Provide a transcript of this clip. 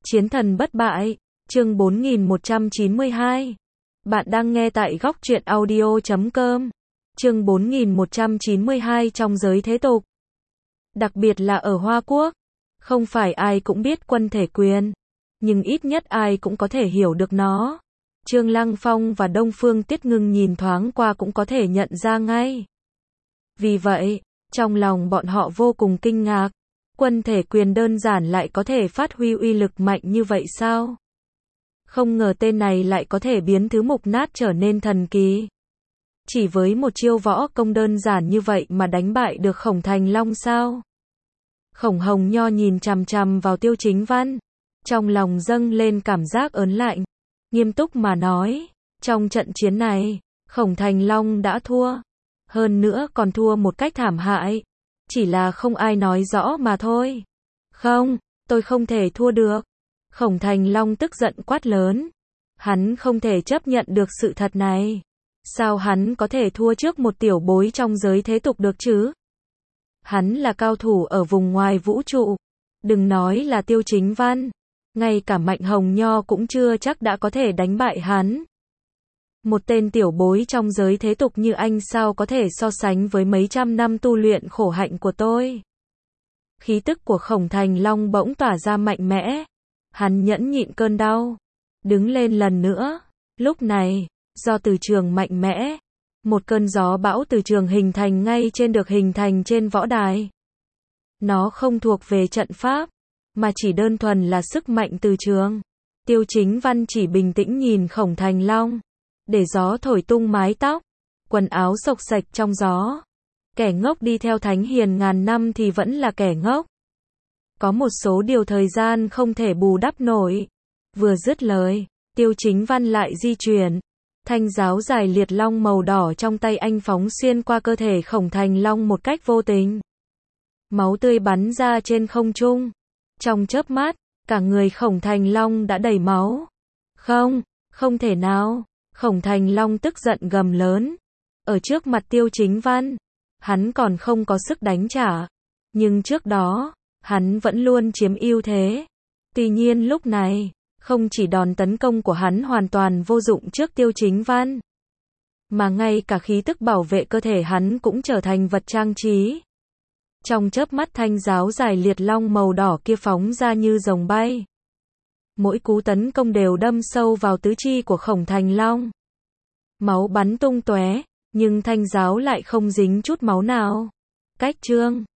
Chiến thần bất bại, chương 4192. Bạn đang nghe tại góc truyện audio.com. Chương 4192 trong giới thế tục. Đặc biệt là ở Hoa Quốc, không phải ai cũng biết quân thể quyền, nhưng ít nhất ai cũng có thể hiểu được nó. Trương Lăng Phong và Đông Phương Tiết Ngưng nhìn thoáng qua cũng có thể nhận ra ngay. Vì vậy, trong lòng bọn họ vô cùng kinh ngạc. Quân thể quyền đơn giản lại có thể phát huy uy lực mạnh như vậy sao? Không ngờ tên này lại có thể biến thứ mục nát trở nên thần kỳ. Chỉ với một chiêu võ công đơn giản như vậy mà đánh bại được Khổng Thành Long sao? Khổng Hồng Nho nhìn chằm chằm vào Tiêu Chính Văn, trong lòng dâng lên cảm giác ớn lạnh. Nghiêm túc mà nói, trong trận chiến này, Khổng Thành Long đã thua. Hơn nữa còn thua một cách thảm hại. Chỉ là không ai nói rõ mà thôi. Không, tôi không thể thua được. Khổng Thành Long tức giận quát lớn. Hắn không thể chấp nhận được sự thật này. Sao hắn có thể thua trước một tiểu bối trong giới thế tục được chứ? Hắn là cao thủ ở vùng ngoài vũ trụ. Đừng nói là Tiêu Chính Văn. Ngay cả Mạnh Hồng Nho cũng chưa chắc đã có thể đánh bại hắn. Một tên tiểu bối trong giới thế tục như anh sao có thể so sánh với mấy trăm năm tu luyện khổ hạnh của tôi. Khí tức của Khổng Thành Long bỗng tỏa ra mạnh mẽ. Hắn nhẫn nhịn cơn đau. Đứng lên lần nữa. Lúc này, do từ trường mạnh mẽ, một cơn gió bão từ trường hình thành ngay được hình thành trên võ đài. Nó không thuộc về trận pháp, mà chỉ đơn thuần là sức mạnh từ trường. Tiêu Chính Văn chỉ bình tĩnh nhìn Khổng Thành Long. Để gió thổi tung mái tóc, quần áo xộc xạch trong gió. Kẻ ngốc đi theo Thánh Hiền ngàn năm thì vẫn là kẻ ngốc. Có một số điều thời gian không thể bù đắp nổi. Vừa dứt lời, Tiêu Chính Văn lại di chuyển. Thanh giáo dài liệt long màu đỏ trong tay anh phóng xuyên qua cơ thể Khổng Thành Long một cách vô tình. Máu tươi bắn ra trên không trung. Trong chớp mắt, cả người Khổng Thành Long đã đầy máu. Không thể nào. Khổng Thành Long tức giận gầm lớn. Ở trước mặt Tiêu Chính Văn, hắn còn không có sức đánh trả. Nhưng trước đó, hắn vẫn luôn chiếm ưu thế. Tuy nhiên lúc này, không chỉ đòn tấn công của hắn hoàn toàn vô dụng trước Tiêu Chính Văn, mà ngay cả khí tức bảo vệ cơ thể hắn cũng trở thành vật trang trí. Trong chớp mắt thanh giáo dài liệt long màu đỏ kia phóng ra như rồng bay. Mỗi cú tấn công đều đâm sâu vào tứ chi của Khổng Thành Long. Máu bắn tung tóe, nhưng thanh giáo lại không dính chút máu nào. Cách chương